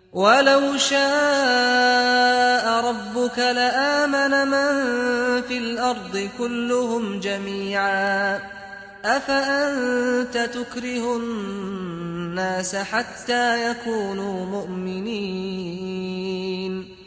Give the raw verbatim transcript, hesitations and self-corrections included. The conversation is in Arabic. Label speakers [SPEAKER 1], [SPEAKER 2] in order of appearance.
[SPEAKER 1] ولو شاء ربك لآمن من في الأرض كلهم جميعا أفأنت تكره الناس حتى يكونوا مؤمنين